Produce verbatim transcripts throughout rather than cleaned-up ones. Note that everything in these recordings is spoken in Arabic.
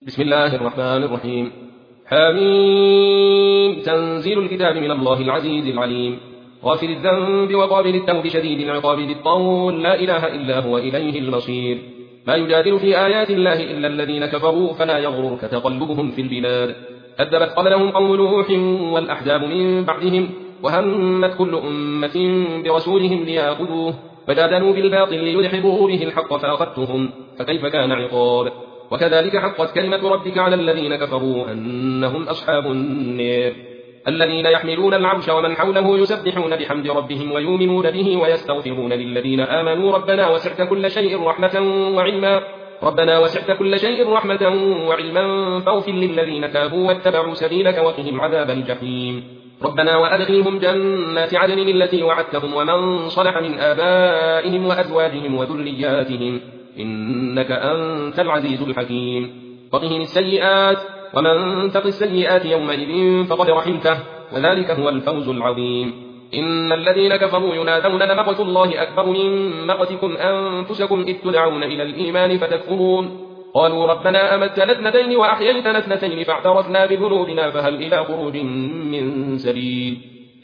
بسم الله الرحمن الرحيم. حميم. تنزيل الكتاب من الله العزيز العليم. غافر الذنب وقابل التوب شديد العقاب ذي الطول لا إله إلا هو إليه المصير. ما يجادل في آيات الله إلا الذين كفروا فلا يغررك تقلبهم في البلاد. كذبت قبلهم قوم نوح والأحزاب من بعدهم وهمت كل أمة برسولهم ليأخذوه فجادلوا بالباطل ليدحضوا به الحق فأخذتهم فكيف كان عقاب. وكذلك حقت كلمة ربك على الذين كفروا أنهم أصحاب النار. الذين يحملون العرش ومن حوله يسبحون بحمد ربهم ويؤمنون به ويستغفرون للذين آمنوا ربنا وسعت كل شيء رحمة وعلما ربنا وسعت كل شيء رحمة وعلما فاغفر للذين تابوا واتبعوا سبيلك وقهم عذاب الجحيم. ربنا وأدخلهم جنات عدن التي وعدتهم ومن صلح من آبائهم وأزواجهم وذرياتهم إنك أنت العزيز الحكيم. وقهم السيئات ومن تق السيئات يومئذ فقد رحمته وذلك هو الفوز العظيم. إن الذين كفروا ينادون لمقت الله أكبر من مقتكم أنفسكم إذ تدعون إلى الإيمان فتكفرون قالوا ربنا أمتنا اثنتين وأحييتنا اثنتين فاعترفنا بذنوبنا فهل إلى خروج من سبيل.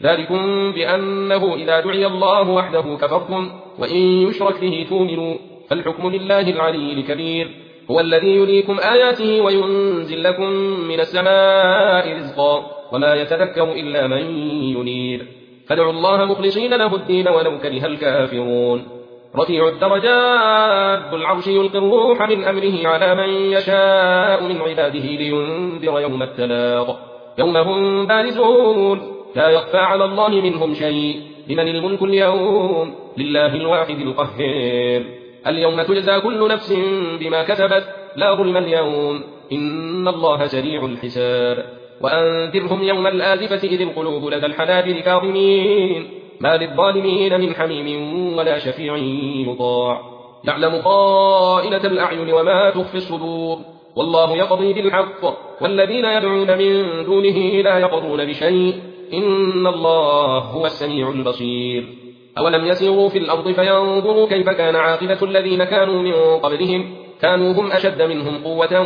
ذلكم بأنه إذا دعي الله وحده كفرتم وإن يشرك به تؤمنوا فالحكم لله العلي الكبير. هو الذي يريكم آياته وينزل لكم من السماء رزقا وما يتذكر إلا من ينير. فادعوا الله مخلصين له الدين ولو كره الكافرون. رفيع الدرجات ذو العرش يلقي الروح من أمره على من يشاء من عباده لينذر يوم التلاق يوم هم بارزون لا يخفى على الله منهم شيء. لمن الملك اليوم لله الواحد القهار. اليوم تجزى كل نفس بما كسبت لا ظلم اليوم إن الله سريع الحساب. وأنذرهم يوم الآزفة إذ القلوب لدى الحناجر كاظمين ما للظالمين من حميم ولا شفيع يطاع. يعلم خائنة الأعين وما تخفي الصدور والله يقضي بالحق والذين يدعون من دونه لا يقضون بشيء إن الله هو السميع البصير. أولم يسيروا في الأرض فينظروا كيف كان عاقبة الذين كانوا من قبلهم كانوا هم أشد منهم قوة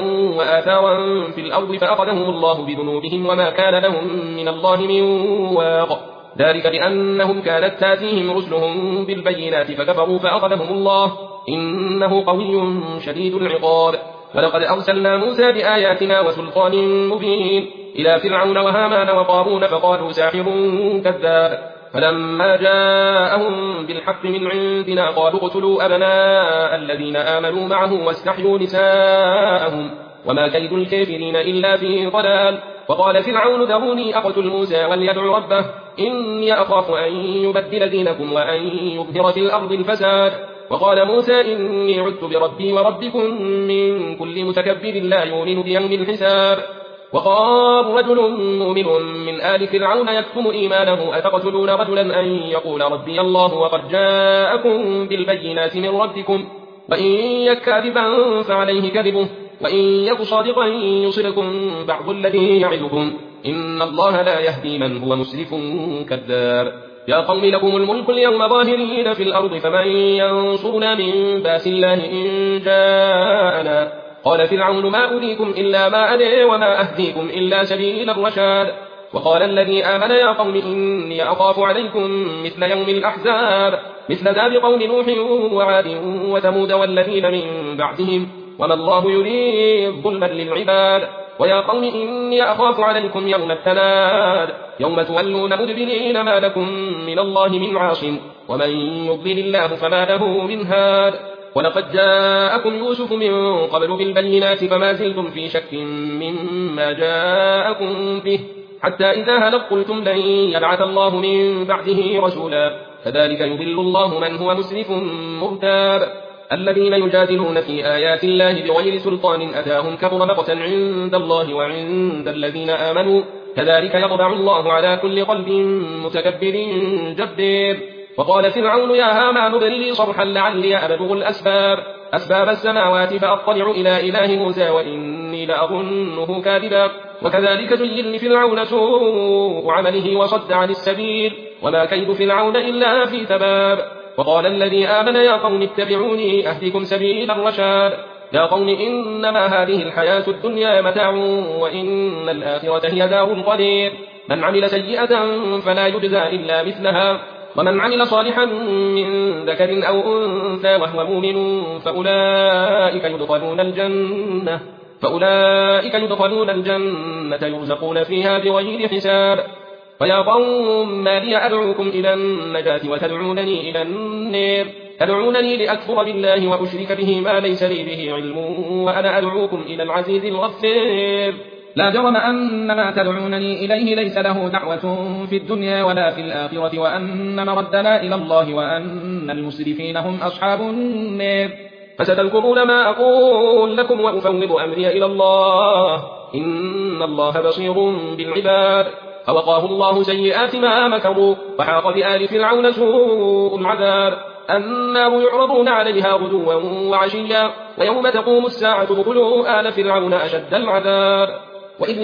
وآثارا في الأرض فأخذهم الله بذنوبهم وما كان لهم من الله من واق. ذلك بأنهم كانت تاتيهم رسلهم بالبينات فكفروا فأخذهم الله إنه قوي شديد العقاب. ولقد أرسلنا موسى بآياتنا وسلطان مبين إلى فرعون وهامان وقارون فقالوا ساحر كذاب. فلما جاءهم بالحق من عندنا قالوا اقتلوا أبناء الذين آمنوا معه واستحيوا نساءهم وما كيد الكافرين إلا في ضلال. وقال فرعون ذروني أقتل موسى وليدع ربه إني أخاف أن يبدل دينكم وأن يظهر في الأرض الفساد. وقال موسى إني عدت بربي وربكم من كل متكبر لا يؤمن بيوم الحساب. وقال رجل مؤمن من آل فرعون يكتم إيمانه أتقتلون رجلا أن يقول ربي الله وقد جاءكم بالبينات من ربكم وإن يك كاذبا فعليه كذبه وإن يك صادقا يصبكم بعض الذي يعدكم إن الله لا يهدي من هو مسرف كذاب. يا قوم لكم الملك اليوم ظاهرين في الأرض فمن ينصرنا من باس الله إن جاءنا. قال فرعون ما أريكم إلا ما أري وما أهديكم إلا سبيل الرشاد. وقال الذي آمن يا قوم إني أخاف عليكم مثل يوم الأحزاب مثل داب قوم نوح وعاد وثمود والذين من بعدهم وما الله يريد ظلما للعباد. ويا قوم إني أخاف عليكم يوم التناد يوم تولون مدبرين ما لكم من الله من عاصم ومن يضلل الله فما له من هاد. ولقد جاءكم يوسف من قبل بالبينات فما زلتم في شك مما جاءكم به حتى إذا هلق قلتم لن يبعث الله من بعده رسولا كذلك يضل الله من هو مسرف مرتاب. الذين يجادلون في آيات الله بغير سلطان أتاهم كبر مقتا عند الله وعند الذين آمنوا كذلك يطبع الله على كل قلب متكبر جبار. وقال فرعون يا هامان ابن لي صرحا لعلي أبلغ الأسباب أسباب السماوات فأطلع إلى إله موسى وإني لأظنه كاذبا. وكذلك زين لفرعون سوء عمله وصد عن السبيل وما كيد فرعون إلا في تباب. وقال الذي آمن يا قوم اتبعوني أهدكم سبيل الرشاد. يا قوم إنما هذه الحياة الدنيا متاع وإن الآخرة هي دار القرير من عمل سيئة فلا يجزى إلا مثلها ومن عمل صالحا من ذكر أو أنثى وهو مؤمن فأولئك يدخلون الجنة فأولئك يدخلون الجنة يرزقون فيها بغير حساب ويا قوم ما لي أدعوكم إلى النجاة وتدعونني إلى النار تدعونني لأكفر بالله وأشرك به ما ليس لي به علم وأنا أدعوكم إلى العزيز الغفار لا جرم أن ما تدعونني إليه ليس له دعوة في الدنيا ولا في الآخرة وأن مردنا إلى الله وأن المسرفين هم أصحاب النار فستذكرون ما أقول لكم وأفوض أمري إلى الله إن الله بصير بالعباد فوقاه الله سيئات ما مكروا وحاق بآل فرعون سوء العذاب النار يعرضون عليها غدوا وعشيا ويوم تقوم الساعة ادخلوا آل فرعون أشد العذاب وإذ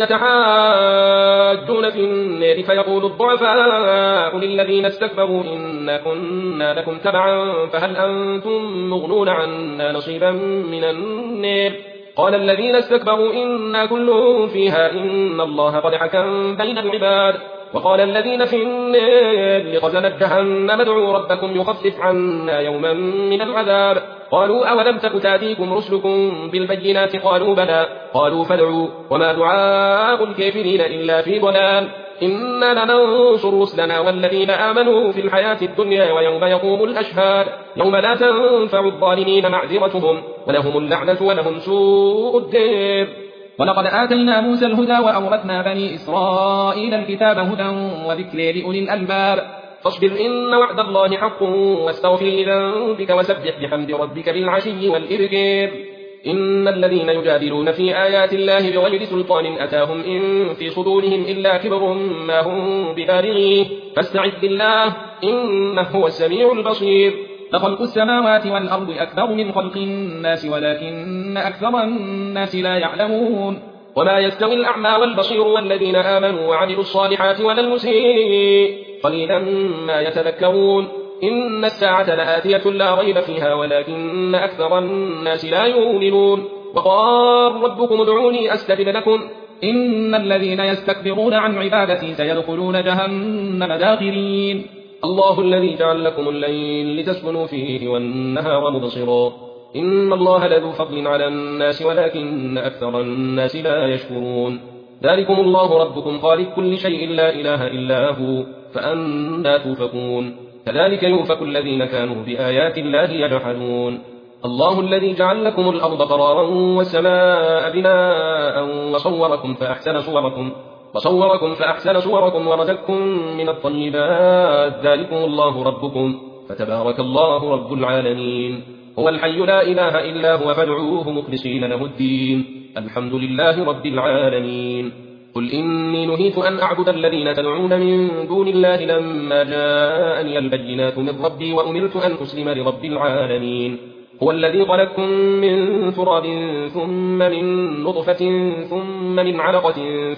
يتحاجون في النار فيقول الضعفاء للذين استكبروا إنا كنا لكم تبعا فهل أنتم مغنون عنا نصيبا من النار قال الذين استكبروا إنا كل فيها إن الله قد حكم بين العباد وقال الذين في النار لخزنة جهنم ادعوا ربكم يخفف عنا يوما من العذاب قالوا أولم تك تأتيكم رسلكم بالبينات قالوا بلى قالوا فادعوا وما دعاء الكافرين إلا في ضلال إنا لننصر رسلنا والذين آمنوا في الحياة الدنيا ويوم يقوم الأشهاد يوم لا تنفع الظالمين معذرتهم ولهم اللعنة ولهم سوء الدار ولقد آتينا موسى الهدى وأورثنا بني إسرائيل الكتاب هدى وذكر لأولي الألباب فاصبر إن وعد الله حق واستغفر لذنبك وسبح بحمد ربك بالعشي والإبكار إن الذين يجادلون في آيات الله بغير سلطان أتاهم إن في صدورهم إلا كبر ما هم ببالغيه فاستعذ بالله إنه هو السميع البصير لخلق السماوات والأرض أكبر من خلق الناس ولكن أكثر الناس لا يعلمون وما يستوي الأعمى والبصير والذين آمنوا وعملوا الصالحات ولا المسيء قليلا ما يتذكرون إن الساعة لآتية لا ريب فيها ولكن أكثر الناس لا يؤمنون وقال ربكم ادعوني أستجب لكم إن الذين يستكبرون عن عبادتي سيدخلون جهنم داخرين الله الذي جعل لكم الليل لتسكنوا فيه والنهار مبصرا إن الله لذو فضل على الناس ولكن أكثر الناس لا يشكرون ذلكم الله ربكم خالق كل شيء لا إله إلا هو فأنى توفكون كذلك يؤفك الذين كانوا بآيات الله يجحدون الله الذي جعل لكم الأرض قرارا والسماء بناء وصوركم فأحسن صوركم وصوركم فأحسن صوركم ورزقكم من الطيبات ذلكم الله ربكم فتبارك الله رب العالمين هو الحي لا إله إلا هو فادعوه مخلصين له الدين الحمد لله رب العالمين قل إني نهيت أن أعبد الذين تدعون من دون الله لما جاءني البينات من ربي وأمرت أن أسلم لرب العالمين هو الذي خلقكم من تراب ثم من نطفة ثم من علقة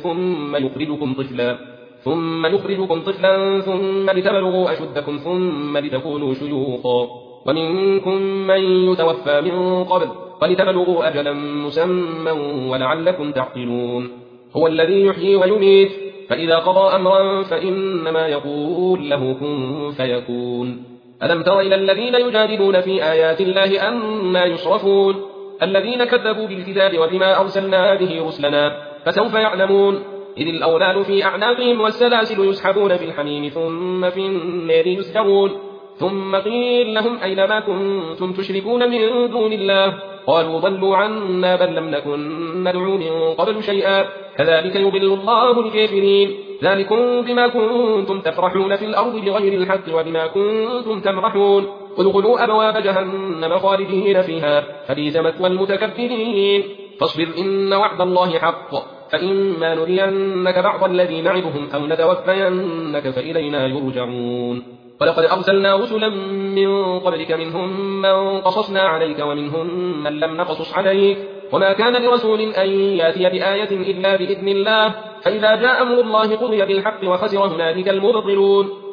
ثم يخرجكم طفلا ثم يخرجكم طفلا ثم لتبلغوا أشدكم ثم لتكونوا شيوخا ومنكم من يتوفى من قبل ولتبلغوا أجلا مسمى ولعلكم تعقلون هو الذي يحيي ويميت فإذا قضى أمرا فإنما يقول له كن فيكون ألم تر إلى الذين يجادلون في آيات الله أما يصرفون الذين كذبوا بالكتاب وبما أرسلنا به رسلنا فسوف يعلمون إذ الأولاد في أعناقهم والسلاسل يسحبون في الحميم ثم في النار يسجرون ثم قيل لهم أين ما كنتم تشركون من دون الله قالوا ضلوا عنا بل لم نكن ندعو من قبل شيئا كذلك يضل الله الكافرين ذلكم بما كنتم تفرحون في الأرض بغير الحق وبما كنتم تمرحون ادخلوا أبواب جهنم خالدين فيها فبئس مثوى المتكبرين فاصبر إن وعد الله حق فإما نرينك بعض الذي نعدهم أو نتوفينك فإلينا يرجعون ولقد أرسلنا رسلا من قبلك منهم من قصصنا عليك ومنهم من لم نقصص عليك وما كان لرسول أن يأتي بآية إلا بإذن الله فإذا جاء أمر الله قضي بالحق وخسر هنالك المبطلون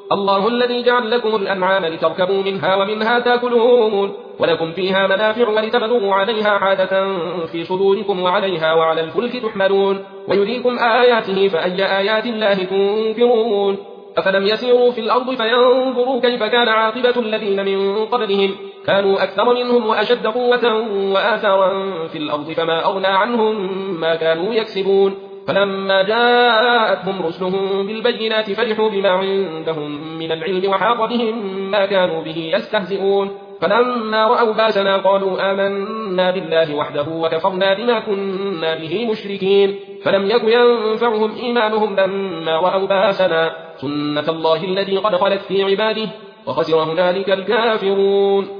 الله الذي جعل لكم الأنعام لتركبوا منها ومنها تأكلون ولكم فيها منافع ولتبلغوا عليها حاجة في صدوركم وعليها وعلى الفلك تحملون ويريكم آياته فأي آيات الله تنكرون أفلم يسيروا في الأرض فينظروا كيف كان عاقبة الذين من قبلهم كانوا أكثر منهم وأشد قوة وآثارا في الأرض فما أغنى عنهم ما كانوا يكسبون فلما جاءتهم رسلهم بالبينات فرحوا بما عندهم من العلم وحاق بهم ما كانوا به يستهزئون فلما رأوا باسنا قالوا آمنا بالله وحده وكفرنا بما كنا به مشركين فلم يك ينفعهم إيمانهم لما رأوا باسنا سنة الله التي قد خلت في عباده وخسر هنالك الكافرون